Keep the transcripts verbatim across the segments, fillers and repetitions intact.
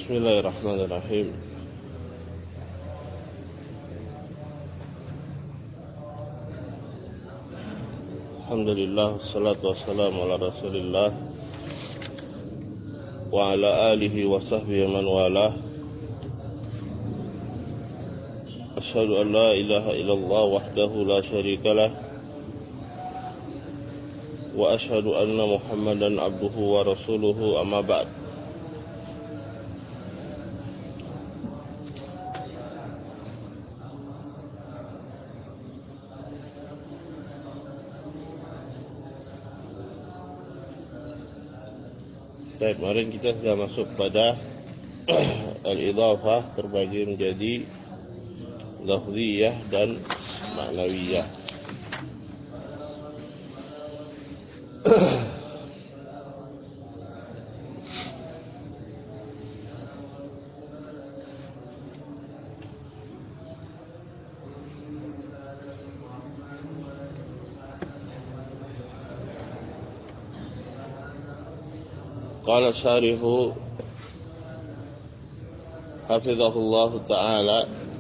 Bismillahirrahmanirrahim. Alhamdulillah, wassalatu wassalamu ala rasulillah wa ala alihi wa sahbihi man walah. Asyhadu an la ilaha illallah wahdahu la syarikalah wa asyhadu anna Muhammadan abduhu wa rasuluhu, amma ba'd. Baik, kemarin kita sudah masuk pada al-idhafah terbagi menjadi lafziyah dan ma'nawiyah. Qala syarihu hafizahullah ta'ala,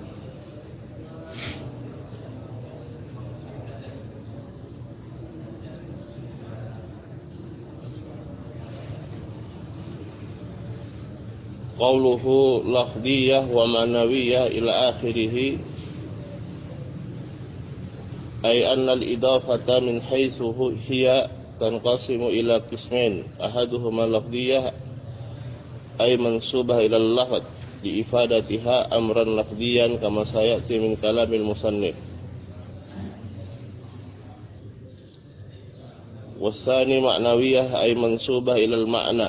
qawluhu lafdiyah wa ma'nawiyah ila akhirih, ay anna al-idafata min haythu hiya tanqasimu ila qismain, ahaduhuma lafdiyah ay mansubah ila al-lafz li ifadatiha amran lafdiyan kama sayati min kalamil musannif, wasani ma'nawiyah ay mansubah ila al-ma'na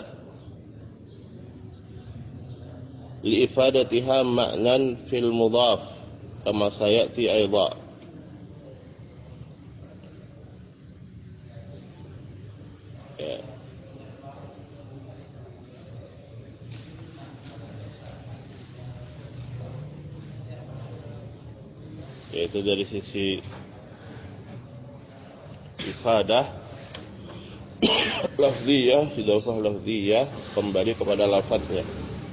li ifadatiha ma'nan fil mudhaf kama sayati aidha. Yaitu dari sisi ifadah lafziyah, idhafah lafziyah kembali kepada lafadznya,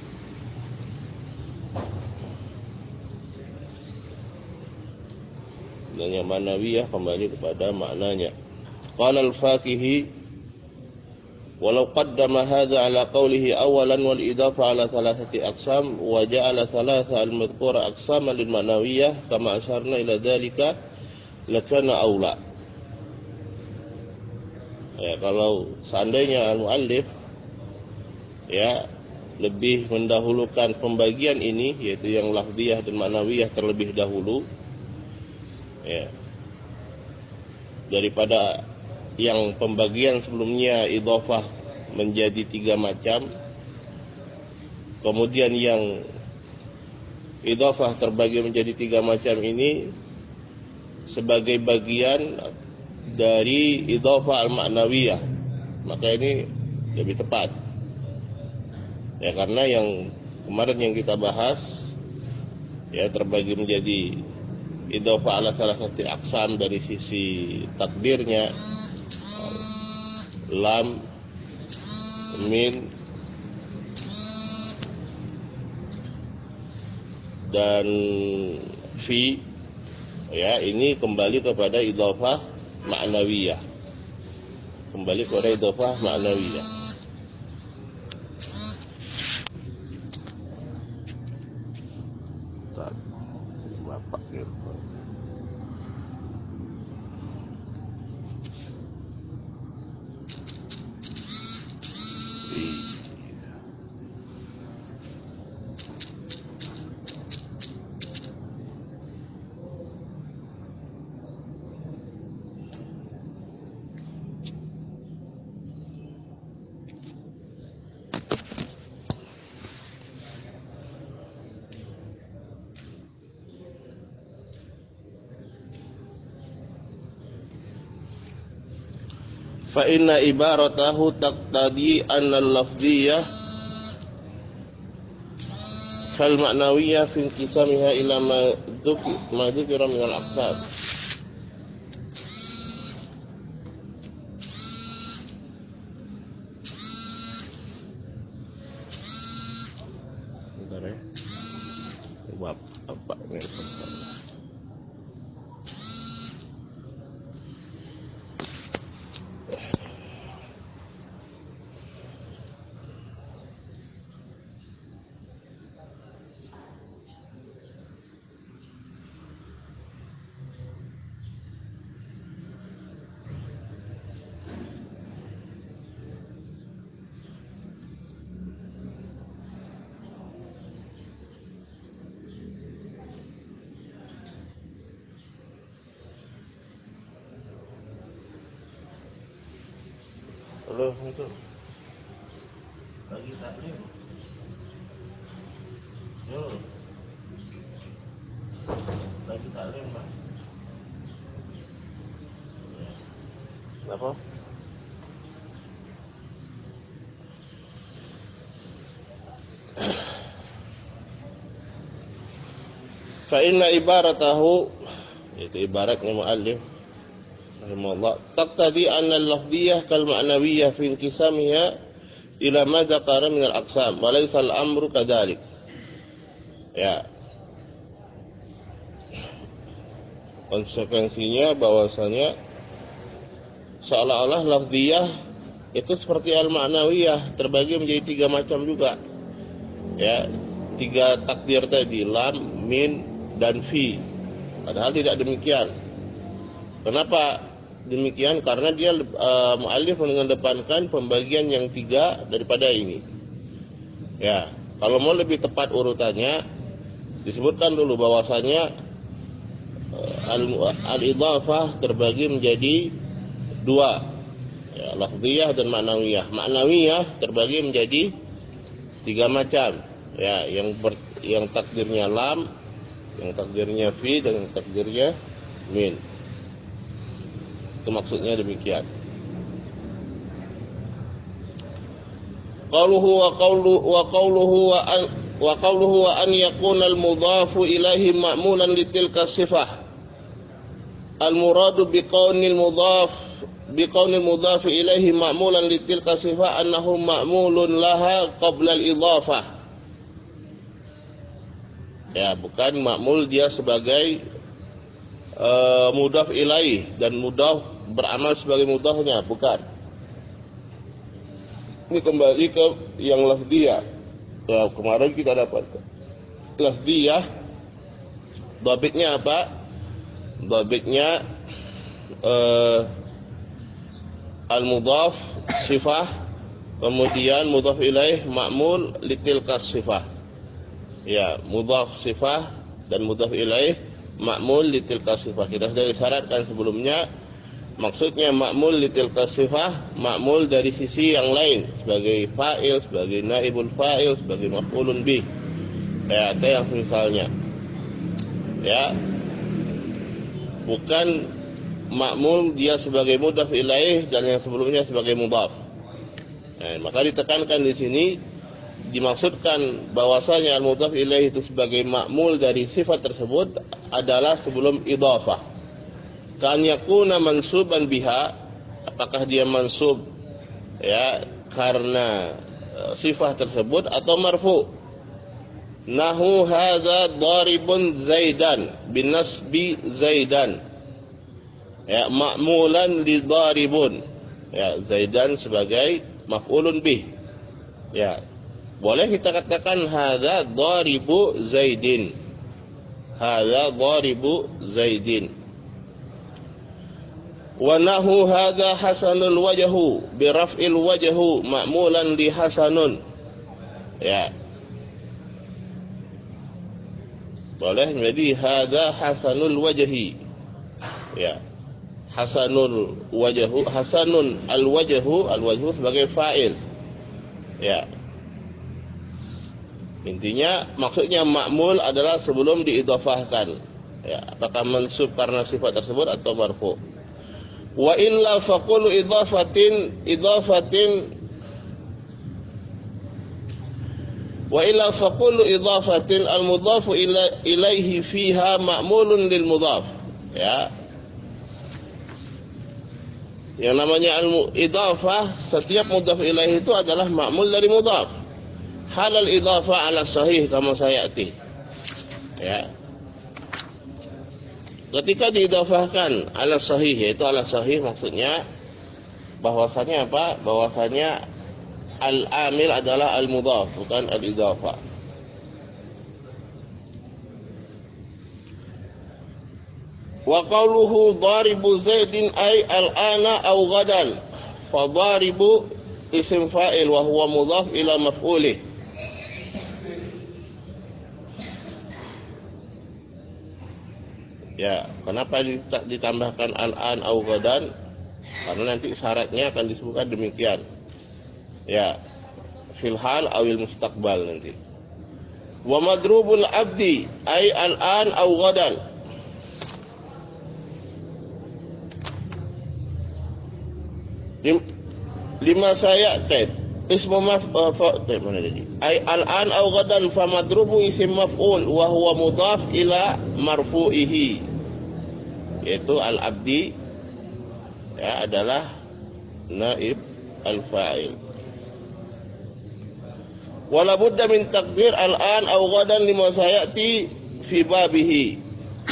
dan yang ma'nawiyah kembali kepada maknanya. Qala al-Fakihi, walau qaddama hadha ala qawlihi awalan wal idafa ala thalathati aqsam wa ja'ala thalatha al-madhkura aqsaman lil ma'nawiyah kama asyarna ila dhalika lakana awla. Ya, kalau seandainya al-muallif ya lebih mendahulukan pembagian ini, yaitu yang lafdiyah dan ma'nawiyah terlebih dahulu, ya, daripada yang pembagian sebelumnya idhafah menjadi tiga macam, kemudian yang idhafah terbagi menjadi tiga macam ini sebagai bagian dari idhafah al-ma'nawiyah, maka ini lebih tepat. Ya, karena yang kemarin yang kita bahas ya terbagi menjadi idhafah ala salah satu aqsam dari sisi takdirnya, lam, min, dan fi, ya, ini kembali kepada idhafah ma'nawiyah, kembali kepada idhafah ma'nawiyah. Bapak gitu. Fa inna ibaratahu taqtadi anna al-lafdiyah kal ma'nawiyah fi inqisamiha ila ma dzukira min al-aqsam. bab apa ni? Halo, itu lagi taklim. Yo, lagi taklim, Pak. Kenapa? Fa inna ibaratahu, itu ibaratnya muallif rahimahullah, taqtadi anna al-lafdhiyah kal ma'nawiyah fi inqisamiha ila ma dzakara min al-aqsam wa laysa al-amru kadzalik. Ya. Konsekuensinya bahwasanya seolah-olah lafdhiyah itu seperti al-ma'nawiyah terbagi menjadi tiga macam juga. Ya, tiga takdir tadi, lam, min dan fi. Padahal tidak demikian. Kenapa demikian? Karena dia uh, muallif mengedepankan pembagian yang tiga daripada ini. Ya, kalau mau lebih tepat urutannya, disebutkan dulu bahwasanya uh, al-idhafah terbagi menjadi dua, ya, lafdhiyah dan ma'nawiyah. Ma'nawiyah terbagi menjadi tiga macam, ya, yang ber, yang takdirnya lam, yang takdirnya fi, dan yang takdirnya min. Itu maksudnya demikian. Qauluhu wa qaulu wa qauluhu wa an wa qauluhu wa an yakuna al-mudhafu ilaihi ma'mulan li tilka sifah. Al-muradu bi qaunil mudhaf bi qaunil mudhaf ilaihi ma'mulan li tilka sifah annahu ma'mulun laha qabla al-idhafah. Ya, bukan ma'mul dia sebagai Uh, mudhaf ilaih dan mudhaf beramal sebagai mudhafnya, bukan. Ini kembali ke yang lafdhiyah. Ya, kemarin kita dapat lafdhiyah, dhabitnya apa? Dhabitnya uh, al-mudhaf sifah, kemudian mudhaf ilaih ma'mul litilka sifah. Ya, mudhaf sifah dan mudhaf ilaih ma'mul litilka sifah. Kita sudah disyaratkan sebelumnya, maksudnya ma'mul litilka sifah, ma'mul dari sisi yang lain, sebagai fa'il, sebagai naibul fa'il, sebagai maf'ulun bih, ya, atau yang semisalnya, ya, bukan ma'mul dia sebagai mudhaf ilaih dan yang sebelumnya sebagai mudhaf. Nah, maka ditekankan di sini, dimaksudkan bahwasanya al-mudhaf ilaih itu sebagai ma'mul dari sifat tersebut adalah sebelum idhafah. Kan yakuna mansuban biha, apakah dia mansub, ya, karena uh, sifat tersebut, atau marfu. Nahu hadza daribun zaidan bin nasbi zaidan, ya, ma'mulan li daribun, ya, zaidan sebagai maf'ulun bih. Ya, boleh kita katakan hadza daribu zaidin, hadza daribu zaidin. Wa nahu hadza hasanul wajhu bi raf'il wajhu ma'mulan li hasanun. Ya, boleh menjadi hadza hasanul wajhi. Ya, hasanul wajhu, hasanun al wajhu, al wajhu sebagai fa'il. Ya, intinya maksudnya ma'mul adalah sebelum diidhafahkan. Ya, apakah mansub karena sifat tersebut atau marfu. Wa illa faqulu idhafatin idhafatin wa illa faqulu idhafatin al-mudhafu ila ilaihi fiha ma'mulun lil mudhaf. Ya, yang namanya al-idhafah, setiap mudhaf ilaihi itu adalah ma'mul dari mudhaf. Halal idhafah ala sahih kama sayati. Ya. Ketika diidhafahkan ala sahih, yaitu ala sahih maksudnya bahwasanya apa? Bahwasanya al-amil adalah al-mudhaf, bukan al-idhafah. Wa qawluhu daribu Zaidin ay al-ana aw ghadan. Fa daribu isim fa'il wa huwa mudhaf ila maf'ulih. Ya, kenapa ditambahkan al-an au ghadan? Karena nanti syaratnya akan disebutkan demikian. Ya, fil hal awil mustaqbal nanti. Wa madrubul abdi ay al-an au ghadan. Lim, lima saya ted ismu maf'ul mana tadi? Ay al-an au ghadan fa madrubu isim maf'ul wa huwa mudhaf ila marfu'ihi. Yaitu al-abdi ya adalah naib al-fa'il. Wala budda min taqdir al-an aw ghadan lima sayati fi babihi.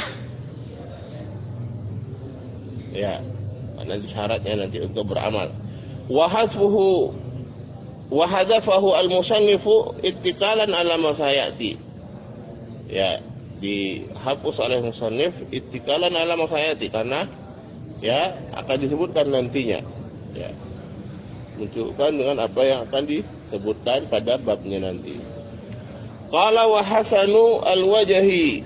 Ya, nanti syaratnya nanti untuk beramal. Wa hadfuhu wa hadafahu al-musannifu ittikalan ala ma sayati. Ya, dihapus oleh musannif ittikalan ala mafayati karena ya akan disebutkan nantinya, ya menunjukkan dengan apa yang akan disebutkan pada babnya nanti. Qala wa hasanu al-wajhi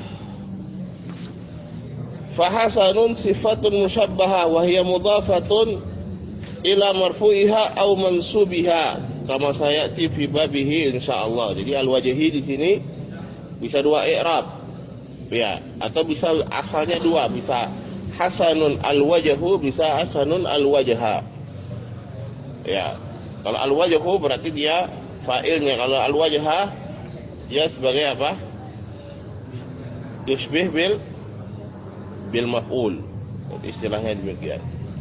fa hasanun sifatun musyabbahah wa hiya mudhafatun ila marfu'iha aw mansubiha kama sayati fi babihi insyaallah. Jadi al-wajhi di sini bisa dua i'rab, ya, atau bisa asalnya dua, bisa hasanun al-wajhu, bisa hasanun al-wajha. Ya, kalau al-wajhu berarti dia fa'ilnya, kalau al-wajha dia sebagai apa? Yushbih bil bil maf'ul. Jadi istilahnya demikian.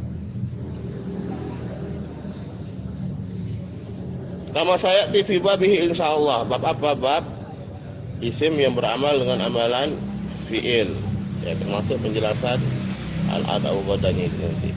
Kama saya T V babihi insyaallah. Bab apa? Bab isim yang beramal dengan amalan fi'il, ya termasuk penjelasan al-ada ubadanya itu nanti.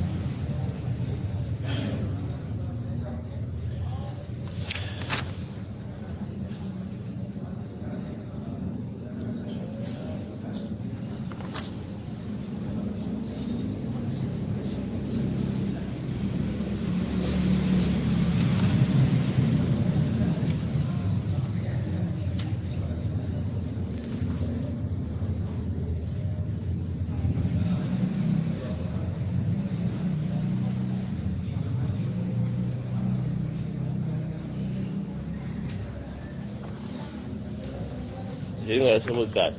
Jadi nggak sebutkan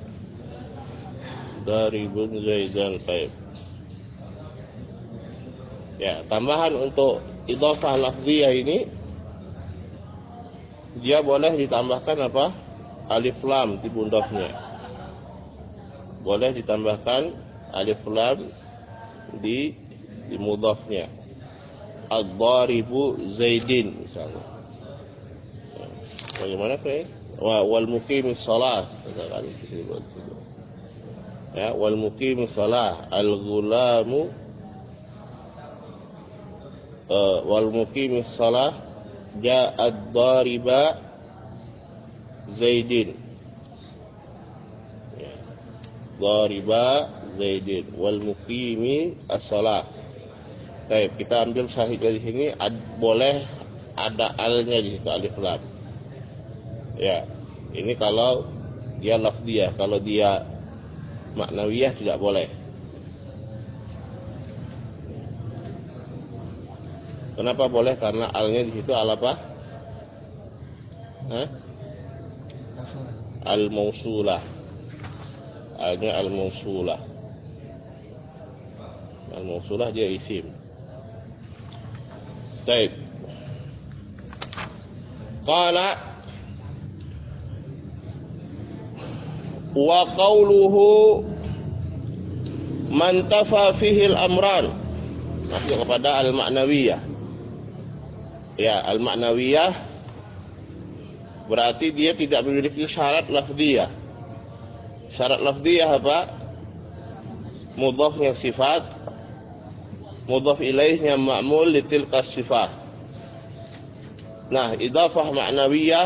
dari Ibn Zaidan Taib. Ya, tambahan untuk idhofah lafziyah ini dia boleh ditambahkan apa? Alif lam di mudhafnya. Boleh ditambahkan alif lam di di mudhafnya. Ad-dharibu Zaidin misalnya. Ya, bagaimana kayak? Wa wal muqimis shalah, ya, wal muqimis shalah al-ghulamu uh, wal muqimis shalah ja'ad dhariba Zaidin, ya, dhariba Zaidin wal muqimi as-shalah. Baik, kita ambil sahih dari sini ad, boleh ada alnya di situ, alif lam. Ya, ini kalau dia lafziyah, kalau dia maknawiyah tidak boleh. Kenapa boleh? Karena alnya di situ al apa? Hah? Al-mausulah. Alnya al-mausulah. Al-mausulah dia isim. Baik. Qala wa qawluhu man tafa fihi al-amran, masuk kepada al-ma'nawiyah. Ya, al-ma'nawiyah berarti dia tidak memiliki syarat lafziyah. Syarat lafdiyah apa? Mudhafnya sifat, mudhaf ilaihnya ma'mul litilka sifat. Nah, idhafah ma'nawiyah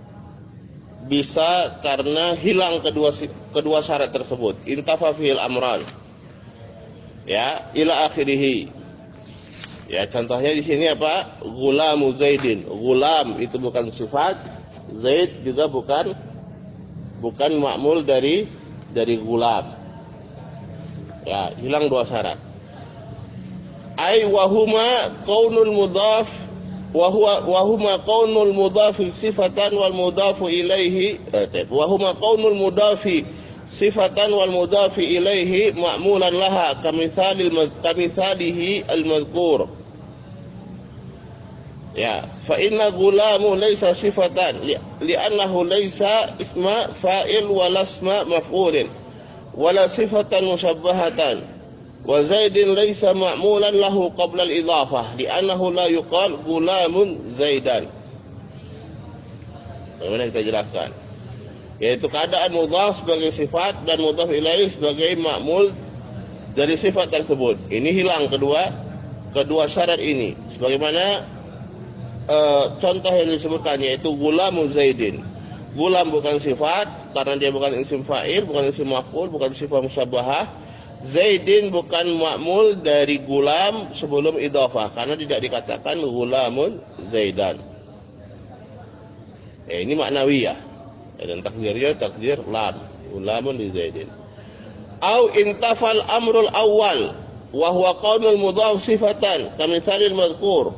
bisa karena hilang kedua kedua syarat tersebut. Intafa fihil amran. Ya, ila akhirih. Ya, contohnya di sini apa? Ghulamu Zaidin. Ghulam itu bukan sifat, Zaid juga bukan bukan ma'mul dari dari ghulam. Ya, hilang dua syarat. Ai wahuma qaunul mudhaf wa huwa wa huma qaunul mudhafi sifatan wal mudhafu ilaihi wa huma qaunul mudhafi sifatan wal mudhafi ilaihi ma'mulan laha kamithalil kamithalihi al madhkur. Ya, fa inna ghulamu laysa sifatan li'annahu laysa isma fa'il wala isma maf'ulin wala sifatan musyabbahatan wa Zaidin laysa ma'mulan lahu qabla al-idhafah li'annahu la yuqal ghulamun Zaidan. Bagaimana kita jelaskan? Yaitu keadaan mudhaf sebagai sifat dan mudhaf ilaih sebagai ma'mul dari sifat tersebut. Ini hilang kedua kedua syarat ini. Sebagaimana uh, contoh yang disebutkan yaitu ghulamu Zaidin. Ghulam bukan sifat karena dia bukan isim fa'il, bukan isim maf'ul, bukan sifat musyabahah. Zaidin bukan ma'mul dari ghulam sebelum idhafah karena tidak dikatakan ghulamun Zaidan. Ya, ini maknawiyah. Ya, dan takdirnya takdir lam, ghulamun li Zaidin. Au intafal amrul awal wa huwa qaulul mudhaf sifatan kamithalil madhkur.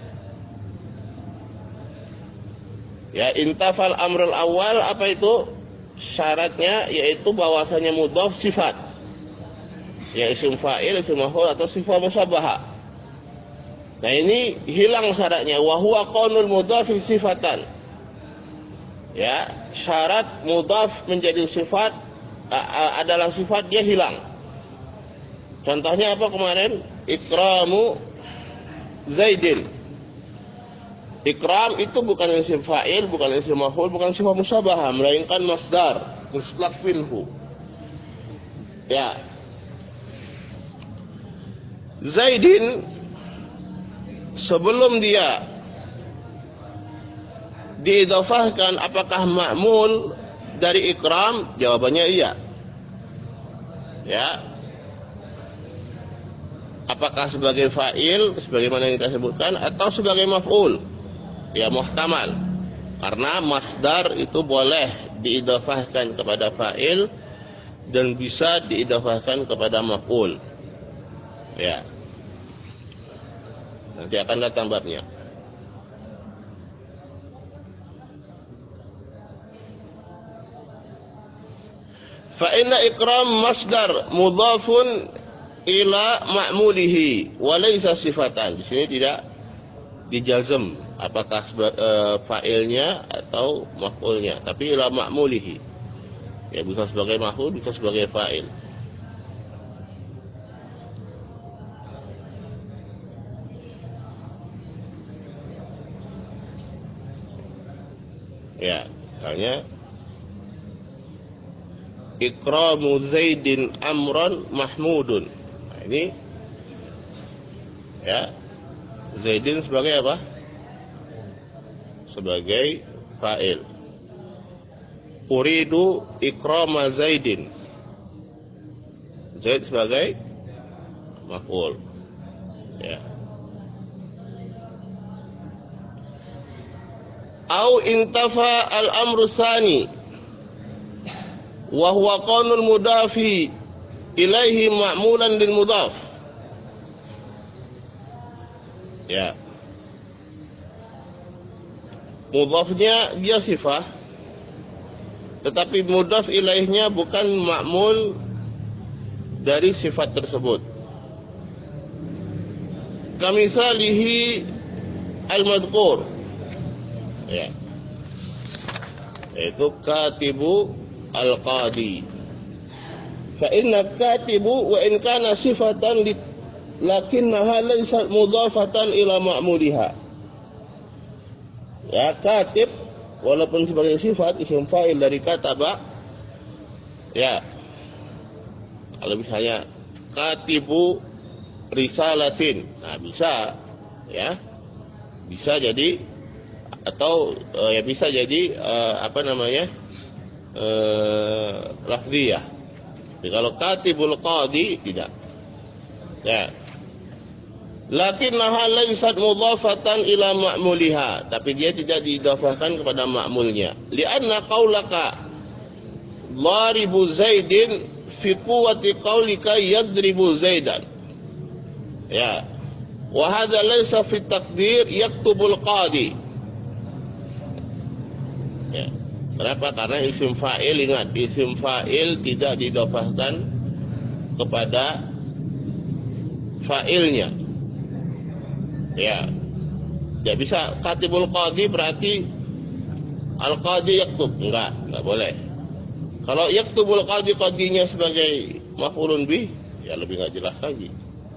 Ya, intafal amrul awal apa itu? Syaratnya yaitu bahwasanya mudhaf sifat. Ya, isim fa'il, isim maf'ul atau sifat musyabahah. Nah, ini hilang syaratnya wa huwa qaulul mudhaf sifatan. Ya, syarat mudhaf menjadi sifat uh, adalah sifat dia hilang. Contohnya apa kemarin? Ikramu Zaidin. Ikram itu bukan isim fa'il, bukan isim maf'ul, bukan sifat musyabahah, melainkan masdar, mustlaq minhu. Ya. Zaidin sebelum dia diidhafahkan apakah ma'mul dari ikram? Jawabannya iya. Ya. Apakah sebagai fa'il sebagaimana yang kita sebutkan atau sebagai maf'ul? Ya, muhtamal. Karena masdar itu boleh diidhafahkan kepada fa'il dan bisa diidhafahkan kepada maf'ul. Ya. Nanti akan datang babnya. Fa inna ikram masdar mudhafun ila ma'mulihi wa laysa sifatan. Di sini tidak dijazm apakah uh, fa'ilnya atau maf'ulnya, tapi ila ma'mulihi. Ya, bisa sebagai maf'ul, bisa sebagai fa'il. Ya, misalnya ikramu Zaidin amran mahmudun. Nah, ini ya, Zaidin sebagai apa? Sebagai fa'il. Uridu ikrama Zaidin. Zaid sebagai maf'ul. Ya. Au intafa al-amru tsani wa huwa qaulul mudafi ilaihi ma'mulan lil mudhaf. Ya. Mudhafnya dia sifat, tetapi mudhaf ilaihnya bukan ma'mul dari sifat tersebut. Kamisalihi al-madhkur. Ya. Yaitu katibu al-qadi. Fa inna katibu wa in kana sifatan lakinnaha laysat mudhafatan ila ma'muliha. Ya, katib walaupun sebagai sifat isim fa'il dari kataba, Ya, kalau misalnya katibu risalatin, nah bisa, ya, bisa jadi, atau uh, ya bisa jadi uh, apa namanya uh, lafziyah. Jadi kalau katibul qadi tidak, ya. Lakinnaha laysat mudhafatan ila ma'muliha, tapi dia tidak diidhafahkan kepada ma'mulnya. Li'anna qaulaka dharibu Zaidin fi quwwati qaulika yadribu Zaidan. Ya. Wa hadza laysa fi taqdir yaktubul qadi. Ya. Kenapa? Karena isim fa'il, ingat, isim fa'il tidak diidhafahkan kepada fa'ilnya. Ya, dia bisa katibul qadi berarti al-qadi yaktub, enggak, enggak boleh. Kalau yaktubul qadi, qadinya sebagai maf'ulun bih, ya lebih enggak jelas lagi.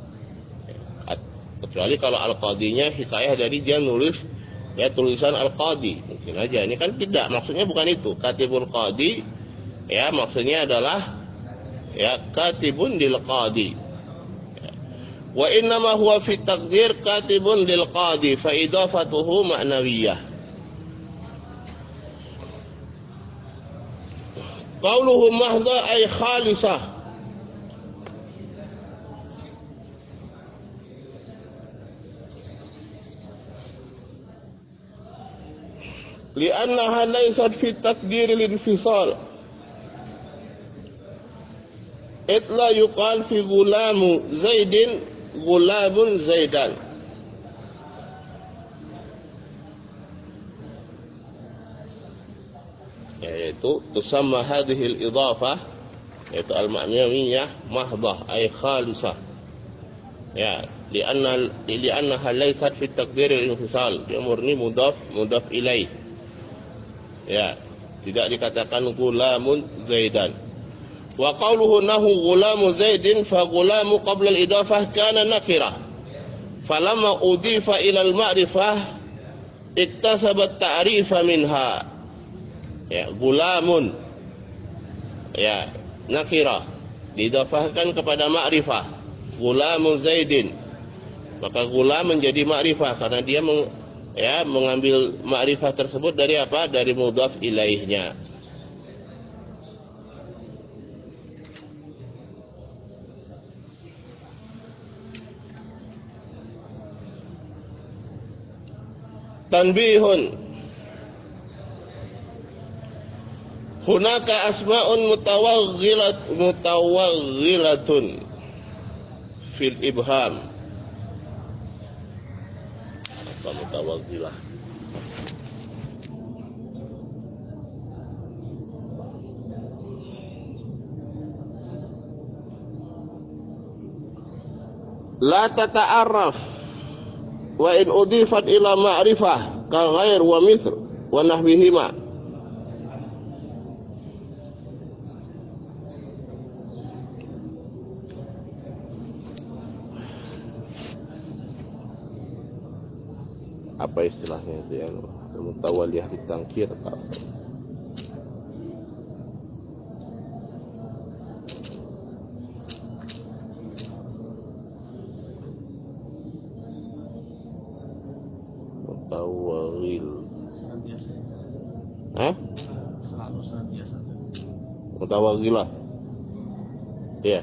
Kecuali kalau al-qadinya hikayah dari dia nulis, ya tulisan al-qadi, mungkin aja. Ini kan tidak, maksudnya bukan itu. Katibul qadi, ya maksudnya adalah ya katibun lil qadi. Wa innama huwa fi taqdir katibun lil qadi fa idafatuhu ma'nawiyah. Qauluhu mahdha ay khalisah. Li'annaha laysat fi taqdir al-infisal. Itla yuqal fi gulamu Zaidin gulamun Zaidan. Yaitu tusamma hadhihi al-idhafah, yaitu al-ma'nawiyah mahdhah ay khalisah. Ya, li'anna li'annaha laysat fi taqdir al-infisal, dia murni mudhaf mudhaf ilaih. Ya, tidak dikatakan gulamun Zaidan. Wa qawluhu nahu gulamu Zaidin fa gulamu qabla al-idafah kana nakirah. Falamma udifa ila al-ma'rifah iktasaba at-ta'rifa minha. Ya, gulamun, ya, nakirah diidafahkan kepada ma'rifah. Gulamu Zaidin, maka gulam menjadi ma'rifah karena dia meng, ya, mengambil ma'rifah tersebut dari apa? Dari mudhaf ilaihnya. Tanbihun, hunaka asma'un mutawaghilat mutawaghilatun fil ibham. Apa mutawaghilah? La tata'arraf wa in udifat ila ma'rifah ka ghair wa mithl wa nahwihima. Apa istilahnya itu, yang mutawaliyah ditangkir atau apa? Mutawalil. Hah? Selalu senantiasa. Mutawagilah. Iya.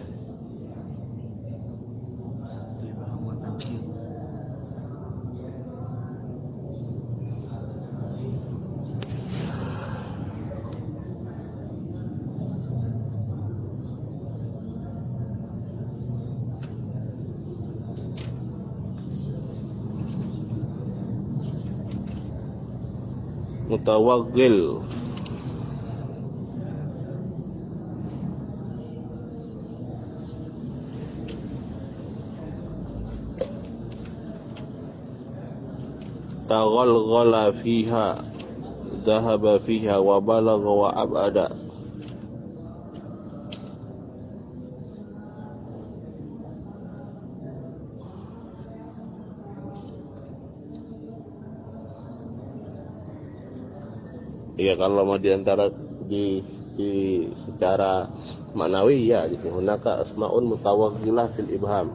Mutawaggil. Taghalghala fiha, dhahaba fiha, wa balagha wa abada. Iya, kalau mau diantara di di secara maknawi ya, jadi hunaka asmaun mutawaghilah fil ibham.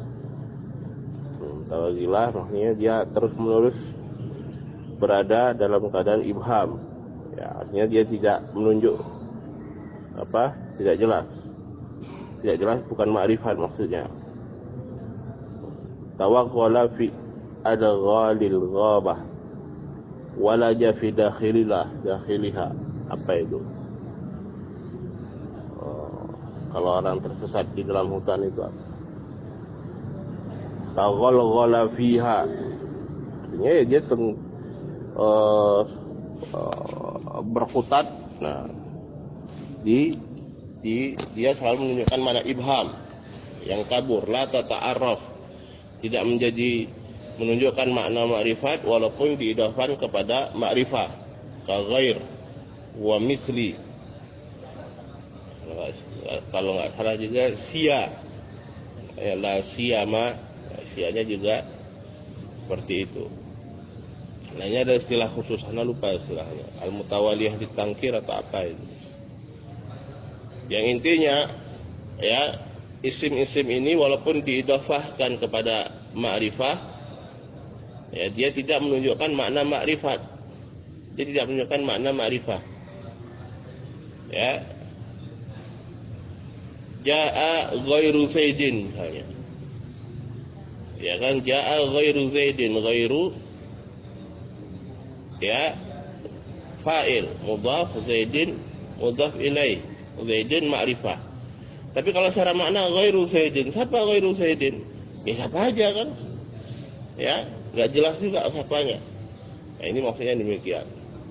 Mutawaghilah maksudnya dia terus menerus berada dalam keadaan ibham. Ya, artinya dia tidak menunjuk apa? Tidak jelas. Tidak jelas bukan ma'rifat maksudnya. Tawagghala fi adghalil ghabah walaja fi dakhililah dakhiliha. Apa itu? Kalau orang tersesat di dalam hutan itu apa? Taghalghala fiha. Artinya ya dia teng, uh, uh, berkutat. Nah, di, di dia selalu menunjukkan mana ibham yang kabur, la tata'arraf, tidak menjadi menunjukkan makna ma'rifat walaupun diidafan kepada ma'rifah, ka ghair wa misli. Kalau nggak salah juga sia, ya, la siyama, sianya juga seperti itu. Nah, ini ada istilah khusus, ana lupa istilahnya, al mutawaliyah ditangkir atau apa itu. Yang intinya ya, isim-isim ini walaupun diidafahkan kepada ma'rifah, ya, dia tidak menunjukkan makna ma'rifat. Dia tidak menunjukkan makna ma'rifah. Ya. Ja'a ghairu Zaidin misalnya. Ya kan, ja'a ghairu Zaidin, ghairu ya fa'il, mudhaf, Zaidin mudhaf ilaih. Zaidin ma'rifah. Tapi kalau secara makna ghairu Zaidin, siapa ghairu Zaidin? Ya siapa aja kan? Ya, enggak jelas juga siapanya. Nah, ini maksudnya demikian.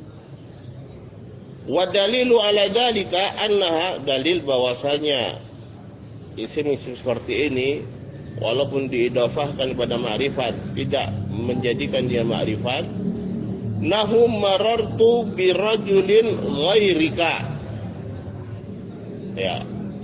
Wa dalilu ala dzalika annaha, dalil bahwasanya isim-isim seperti ini walaupun diidafahkan pada ma'rifat tidak menjadikan dia ma'rifat. Nahum marartu birajulin ghairika. Ya.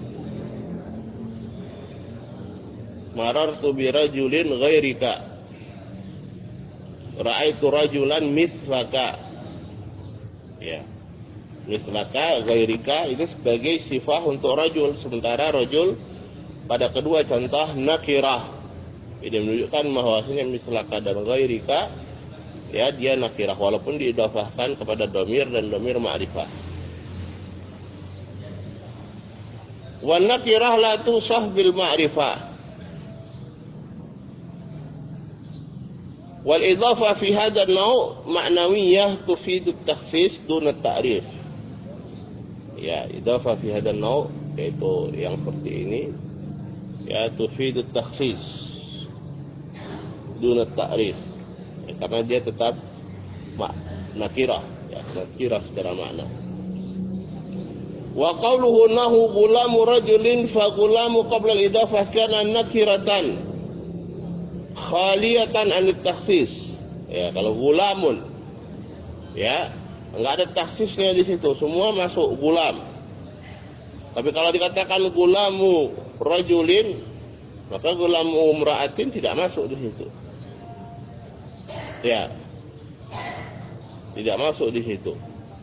Marartu birajulin ghairika. Ra'aitu rajulan mislaka. Ya. Mislaka, ghairika itu sebagai sifah untuk rajul, sementara rajul pada kedua contoh nakirah. Ini menunjukkan bahwasanya mislaka dan ghairika ya dia nakirah walaupun diidafahkan kepada dhamir dan dhamir ma'rifah. Wa nakirah la tusah bil ma'rifah. Wal idhafah fi hadha an-naw' ma'nawiyyah tufidu at-takhsis dun at-ta'rif. Ya, idhafah fi hadha an-naw' yaitu yang seperti ini ya tufidu at-takhsis dun at-ta'rif. Ya, karena dia tetap nakirah, ya, nakirah secara makna. Wa qawluhu nahu gulamu rajulin fa gulamu qabla al-idafah kana nakiratan khaliyatan anit takhsis. Ya, kalau gulamun ya enggak ada takhsisnya di situ, semua masuk gulam. Tapi kalau dikatakan gulamu rajulin, maka gulamu umra'atin tidak masuk di situ. Ya. Tidak masuk di situ.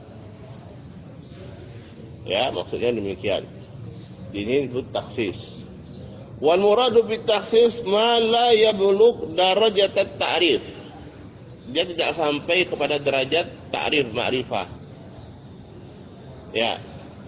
Ya, maksudnya demikian. Ini disebut takhsis. Wal muradu bit takhsis ma la yablugh darajat at-ta'rif. Dia tidak sampai kepada derajat ta'rif ma'rifah. Ya.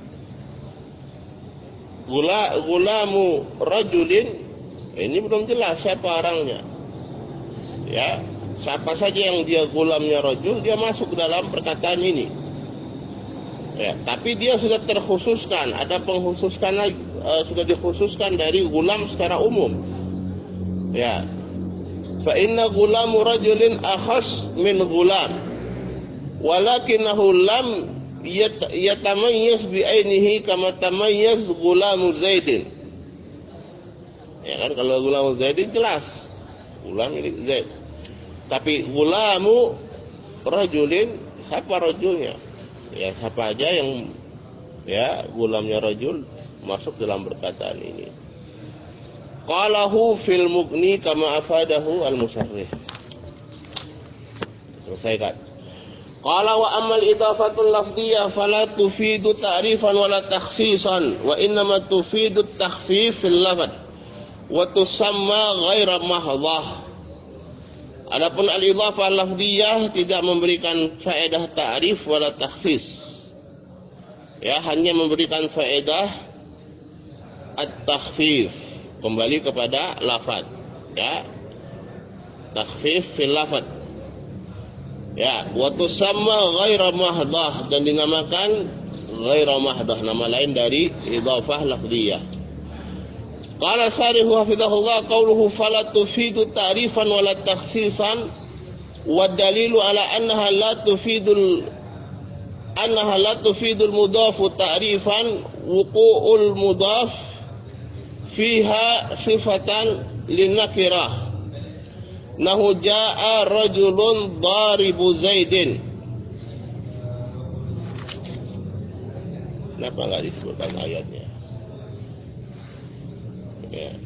Gula gulamu rajulin, ini belum jelas siapa orangnya. Ya, siapa saja yang dia gulamnya rajul, dia masuk ke dalam perkataan ini. Ya, tapi dia sudah terkhususkan, ada pengkhususkan lagi, uh, sudah dikhususkan dari gulam secara umum. Ya. Fa inna gulamu rajulin akhas min gulam. Walakinahu lam yatamayyaz bi ainihi kama tamayyaz gulamu Zaidin. Ya kan, kalau gulamu Zaidin jelas gulam milik Zaid. Tapi gulamu rajulin, siapa rajulnya? Ya siapa aja yang ya gulamnya rajul masuk dalam perkataan ini. Qalahu fil mughni kama afadahu al-musarrih. Selesaikan. Qala wa ammal idafatul lafdhiyah fala tufidu ta'rifan wala takhsisan wa innama tufidu takhfif fil lafz wa tusamma ghaira mahdhah. Adapun al-idhafah lafdhiyah tidak memberikan faedah ta'rif wala takhsis. Ya, hanya memberikan faedah at-takhfif, kembali kepada lafaz. Ya. Takhfif fil lafz. Ya, wa tusamma ghaira mahdah, dan dinamakan ghaira mahdah, nama lain dari idhafah lafdhiyah. Qala Sarihu hafizahullah qawluhu fala tufidu ta'rifan wala takhsisan wa dalilu ala annaha la tufidul annaha la tufidul mudafu ta'rifan wuqu'ul mudaf fiha sifatan linnakirah. Nahu ja'a rajulun daribu Zaidin. Kenapa enggak disebutkan ayatnya? Ya.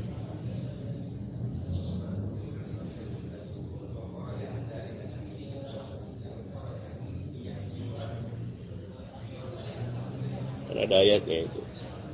Karena ada ayatnya itu.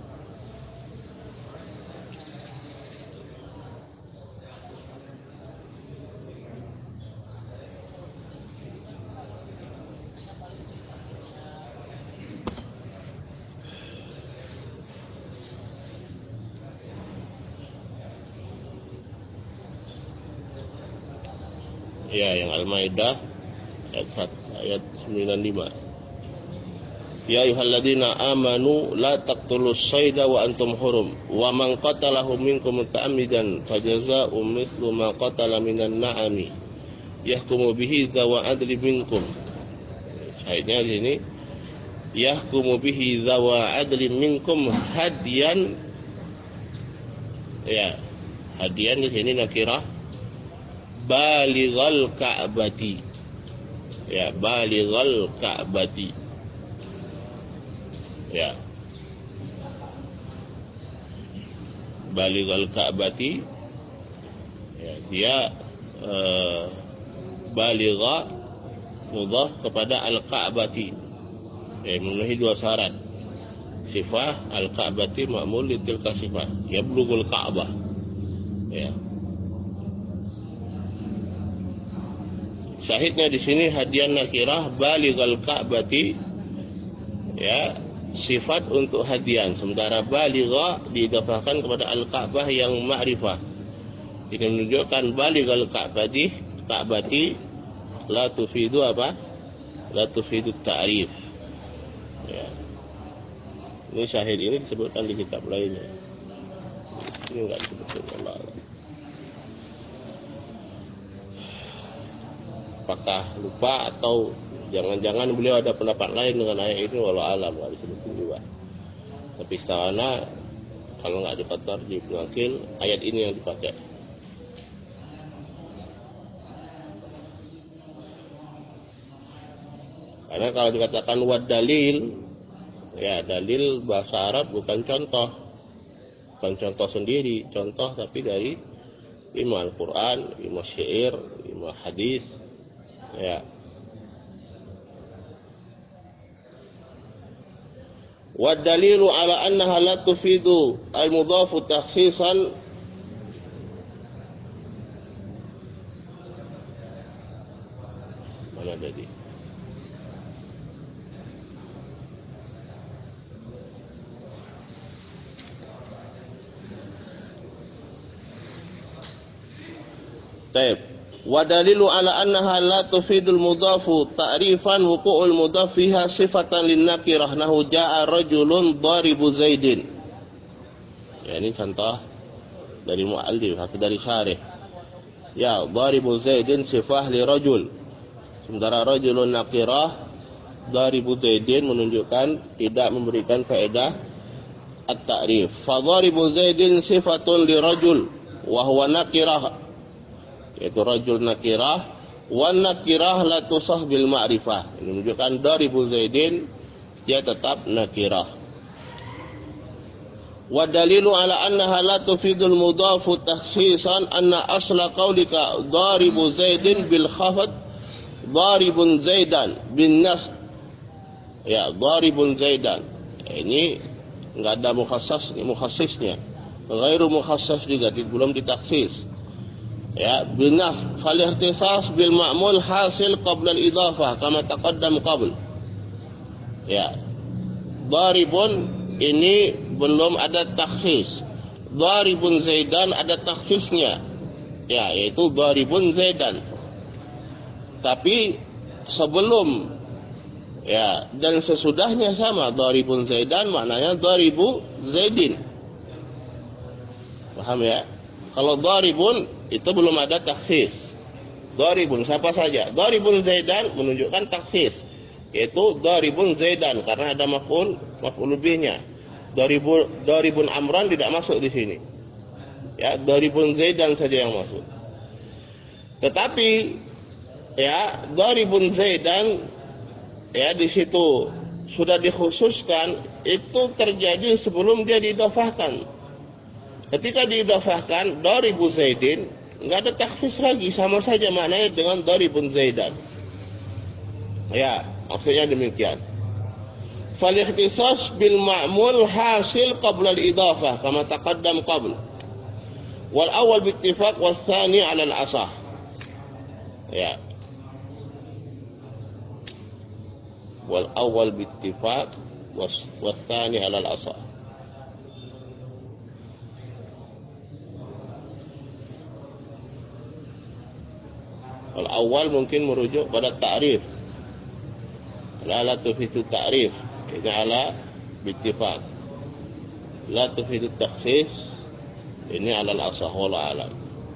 Ya, yang Al-Maidah ayat, ayat sembilan puluh lima. Ya ayyuhalladzina amanu la taqtulus sayda wa antum hurum wa man qatalahu minkum muta'ammidan fajazaa'u mithlu ma qatala minan na'ami yahkumu bihi dzawa adli minkum. Ayatnya di sini yahkumu bihi dzawa adli minkum hadiyan. Ya, hadiyan di sini nakirah balighal ka'bati. Ya, balighal ka'bati. Ya, balighal ka'bati. Ya, dia uh, baligha mudhaf kepada al-ka'bati. Ya, memenuhi dua syarat. Sifah al-ka'bati ma'mul li tilka sifah. Yablughul ka'bah. Ya. Syahidnya di sini hadian nakirah balighal ka'bati, ya, sifat untuk hadian, sementara baligha diidhafahkan kepada al-ka'bah yang ma'rifah. Ini menunjukkan balighal ka'bati, ka'bati la tufidu apa? La tufidu ta'rif. Ya. Ini syahid ini disebutkan di kitab lainnya. Ini enggak disebutkan Allah. Apakah lupa atau jangan-jangan beliau ada pendapat lain dengan ayat ini, walau alam, nggak disebutkan juga. Tapi setahana kalau nggak dikotor di penakil, ayat ini yang dipakai. Karena kalau dikatakan wad dalil, ya dalil bahasa Arab bukan contoh, bukan contoh sendiri, contoh tapi dari imam Al-Quran, imam syair, imam hadis. Ya. Wa dalilu ala annaha la tufidu al-mudhafu takhsisan mana tadi? Baik. Wa dalilu ala annaha la tufidul mudhafu ta'rifan wuqu'ul mudhaf fiha sifatan lin nakirah nahu ja'a rajulun daribu Zaidin. Ya, ini contoh dari muallif atau dari syarih. Ya, daribu Zaidin sifah li rajul. Sementara rajulun nakirah, daribu Zaidin menunjukkan tidak memberikan faedah at-ta'rif. Fa daribu Zaidin sifatun li rajul wa huwa nakirah, yaitu rajul nakirah, wan nakirah la tusah bil ma'rifah. Ini menunjukkan daribu Zaidin dia tetap nakirah. Wa dalilu ala annaha la tufidul mudhafu takhsisan anna asla qaulika daribu Zaidin bil khafd daribun Zaidan bin nasb. Ya, daribun Zaidan. Ini enggak ada mukhassas, ini mukhassisnya. Ghairu mukhassas juga, belum ditaksis. Ya, bin nasb fal ihtisas bil ma'mul hasil qabla al idhafah kama taqaddam qabl. Ya. Daribun ini belum ada takhsis. Daribun Zaidan ada takhsisnya. Ya, yaitu daribun Zaidan. Tapi sebelum ya dan sesudahnya sama, daribun Zaidan maknanya daribu Zaidin. Paham ya? Kalau daribun itu belum ada takhsis. Daribun siapa saja. Daribun Zaidan menunjukkan takhsis, yaitu daribun Zaidan karena ada maf'ul maf'ul bihnya. Daribun daribun Amran tidak masuk di sini. Ya, daribun Zaidan saja yang masuk. Tetapi ya, daribun Zaidan ya di situ sudah dikhususkan, itu terjadi sebelum dia diidhafahkan. Ketika diidhafahkan daribu Zaidin, enggak ada takhsis lagi, sama saja maknanya dengan daribun Zaidan. Ya, maksudnya demikian. Fal ikhtisas bil ma'mul hasil qabla al-idhafah kama taqaddam qabl. Wal awal bi ittifaq was tsani 'ala al-asah. Ya. Wal awal bi ittifaq was tsani 'ala al-asah. Wal awal mungkin merujuk pada ta'rif. La la tufidu ta'rif. Ini ala bi ittifaq. La tufidu takhsis. Ini ala al-asah wal alam.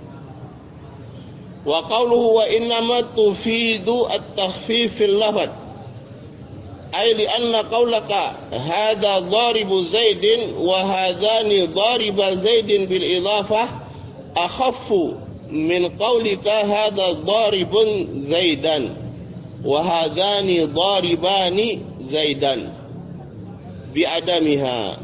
Wa qawluhu wa innama tufidu at-takhfif fil lafz. Ay li anna qawlaka hadha daribu Zaidin wa hadhani dariba Zaidin bil idhafah akhaffu min qawlika hadha daribun Zaidan wa hadhani daribani Zaidan bi adamiha.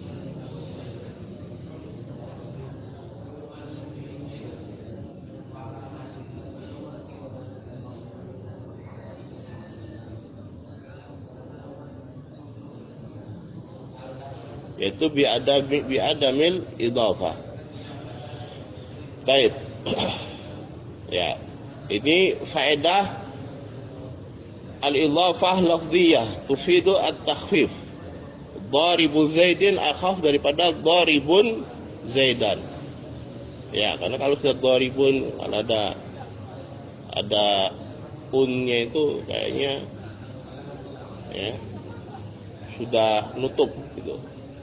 Yaitu bi'adami bi'adamil idhafah. Baik. Ya. Ini faedah al-idhafah lafdhiyah tufidu at-takhfif. Daribu Zaidin akhaf daripada daribun Zaidan. Ya, karena kalau sudah daribun kalau ada ada unnya itu kayaknya ya sudah nutup gitu.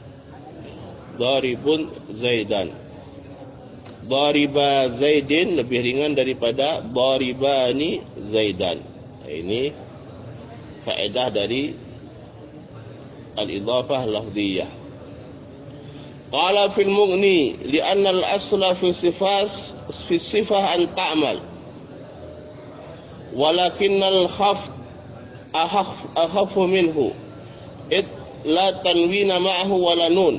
Daribun Zaidan. Dariba Zaidin lebih ringan daripada daribani Zaidan. Ini faedah dari al-idhafah lafdhiyah. Qala fil Mughni li'anna al-asla fi sifat fi sifah an ta'mal. Walakin al-khafd akhaf akhafu minhu. It la tanwina ma'ahu wala nun.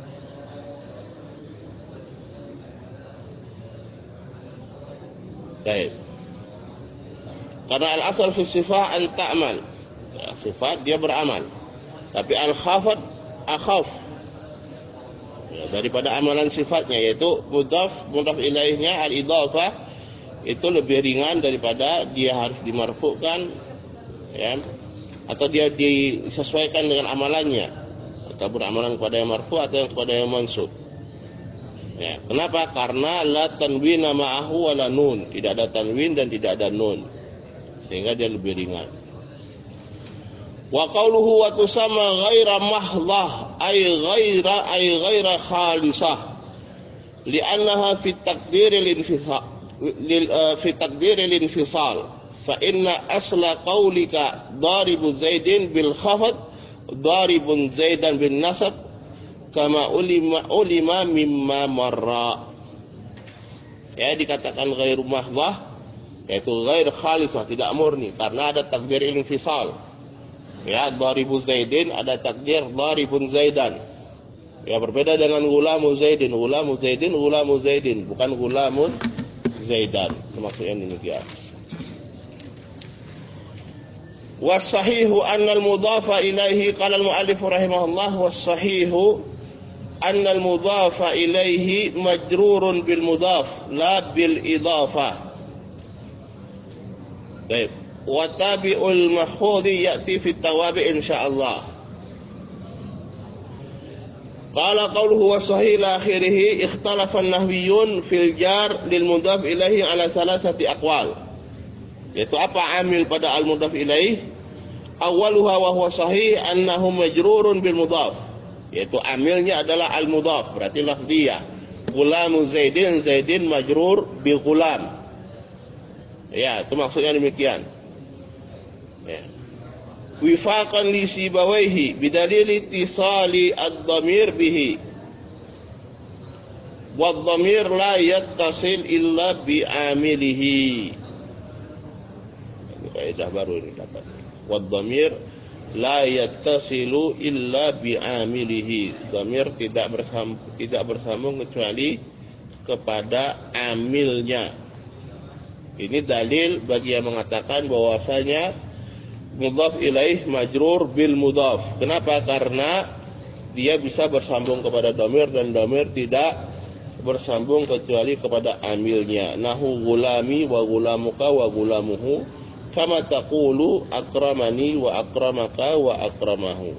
Baik. Karena al-asal fi sifah an ta'mal. Ya, sifat dia beramal. Tapi al-khafad akhaf. Ya, daripada amalan sifatnya, yaitu mudhaf mudhaf ilaihnya al-idhafah itu lebih ringan daripada dia harus dimarfu'kan ya, atau dia disesuaikan dengan amalannya, atau beramalan kepada yang marfu' atau yang kepada yang mansub. Ya, kenapa? Karena la tanwina ma'ahu wala nun, tidak ada tanwin dan tidak ada nun, sehingga dia lebih ringan. Wa qawluhu wa tusamma ghaira mahdhah ay ghaira ay ghaira khalisah li'annaha fi taqdir al-infisal fi taqdir al-infisal fa inna asla qawlika daribu Zaidin bil khafad daribun Zaidan bin nasab kama ulima ulima mimma marra. Ya, dikatakan ghairu mahdhah yaitu ghair khalisah, tidak murni, karena ada takdir infisal. Ya, daribu Zaidin ada takdir daribun Zaidan. Ya, berbeda dengan gulamu Zaidin, gulamu Zaidin, gulamu Zaidin, bukan gulamun Zaidan. Maksudnya demikian. Was-sahihu anna al-mudhafa ilaihi qala al-mu'allif rahimahullah was-sahihu anna al-mudhafa ilaihi majrurun bil mudhaf la bil idhafah. Baik, wa tabi'ul mahfudhi ya'ti fi tawabi insyaallah. Qala qawluhu wa sahih ila akhirih ikhtalafa an-nahwiyyun fil jar lil mudhaf ilaihi ala thalathati aqwal. Yaitu apa amil pada al-mudhaf ilaih? Awwaluha wa huwa sahih annahu majrurun bil mudhaf. Yaitu amilnya adalah al-mudhaf, berarti lafziyah. Gulamu Zaidin, Zaidin majrur bil gulam. Ya, itu maksudnya demikian. Ya. Wifaqan li sibawaihi bidalil ittisali ad-dhamir bihi. Wad-dhamir la yattasil illa bi amilihi. Kaidah baru ini dapat. Wad-dhamir la yattasilu illa bi amilihi. Dhamir tidak bersambung, tidak bersambung kecuali kepada amilnya. Ini dalil bagi yang mengatakan bahwasanya mudhaf ilaih majrur bil mudhaf. Kenapa? Karena dia bisa bersambung kepada dhamir dan dhamir tidak bersambung kecuali kepada amilnya. Nahu gulami wa gulamuka wa gulamuhu kama taqulu akramani wa akramaka wa akramahu.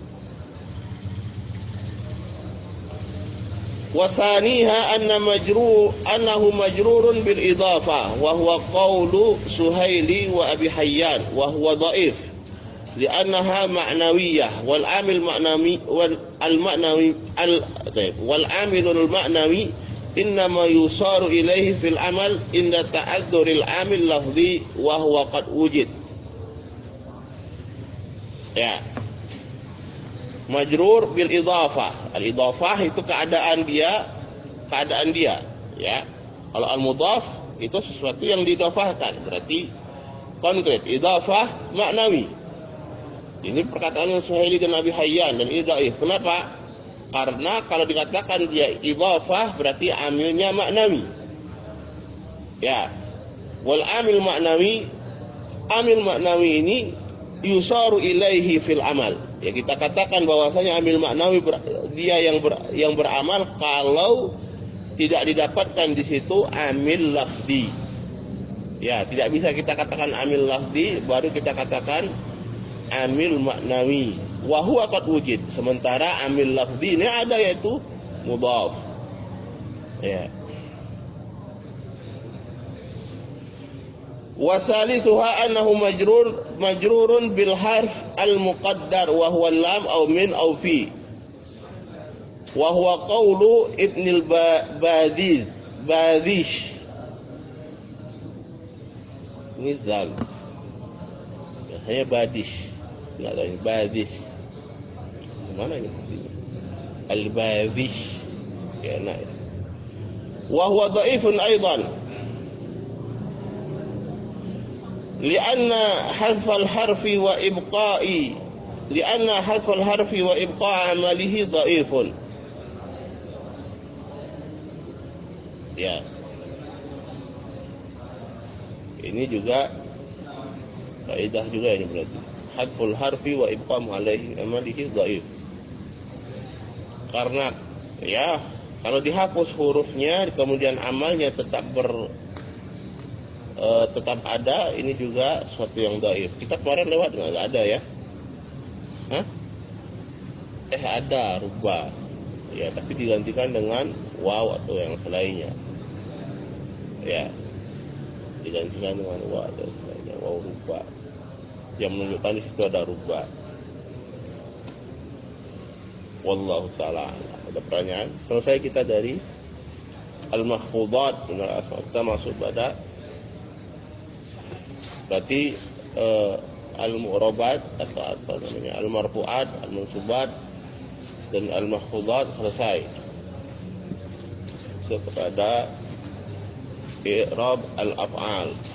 Wa thaniha anna majrur annahu majrurun bil idhafah wa huwa qawlu Suhaili wa Abi Hayyan wa huwa dhaif li'annaha ma'nawiyyah wal amil ma'nawi wal al ma'nawi al wal amilul ma'nawi innama yusaru ilaihi fil amal inda ta'adzuril amil lafzi wa huwa qad wujid. Ya, majrur bil idhafah. Al idhafah itu keadaan dia, keadaan dia, ya. Kalau al mudhaf itu sesuatu yang didhafahkan, berarti konkret. Idhafah maknawi. Ini perkataan Suhaili dan Abi Hayyan dan ini dhaif. Kenapa? Karena kalau dikatakan dia idhafah berarti amilnya maknawi. Ya. Wal amil maknawi, amil maknawi ini yusaru ilaihi fil amal. Ya, kita katakan bahwasanya amil maknawi ber, dia yang ber, yang beramal kalau tidak didapatkan di situ amil lafzi. Ya, tidak bisa kita katakan amil lafzi baru kita katakan amil maknawi. Wa huwa qad wujid. Sementara amil lafzi ini ada yaitu mudhaf. Ya. Wa salisuha annahu majrur majrurun bil harf al muqaddar wa huwa lam aw min aw fi. Wa huwa qawlu Ibn al-Badiz Badish. Ini zal. Saya Badish. Enggak tahu ini Badish. Mana ini? Al-Badish. Ya, enak ya. Wa huwa dhaifun aidan. Lianna hadfal harfi wa ibqa'i lianna hadfal harfi wa ibqa' amalihi dhaifun. Ya. Ini juga kaidah juga ini berarti. Hadful harfi wa ibqa' amalihi dhaif. Karena ya, kalau dihapus hurufnya kemudian amalnya tetap ber Uh, tetap ada, ini juga sesuatu yang dhaif. Kita kemarin lewat nggak ada ya? Hah? Eh ada rubah, ya tapi digantikan dengan waw atau yang selainnya. Ya, digantikan dengan waw atau selainnya, waw rubah. Yang menunjukkan di situ ada rubah. Wallahu ta'ala. Ada pertanyaan? Selesai kita dari al-mahfudat. Kita masuk pada berarti uh, al-mu'rabat atau apa namanya al-marfu'at, al-mansubat dan al-mahfudat selesai. Kepada i'rab al-af'al.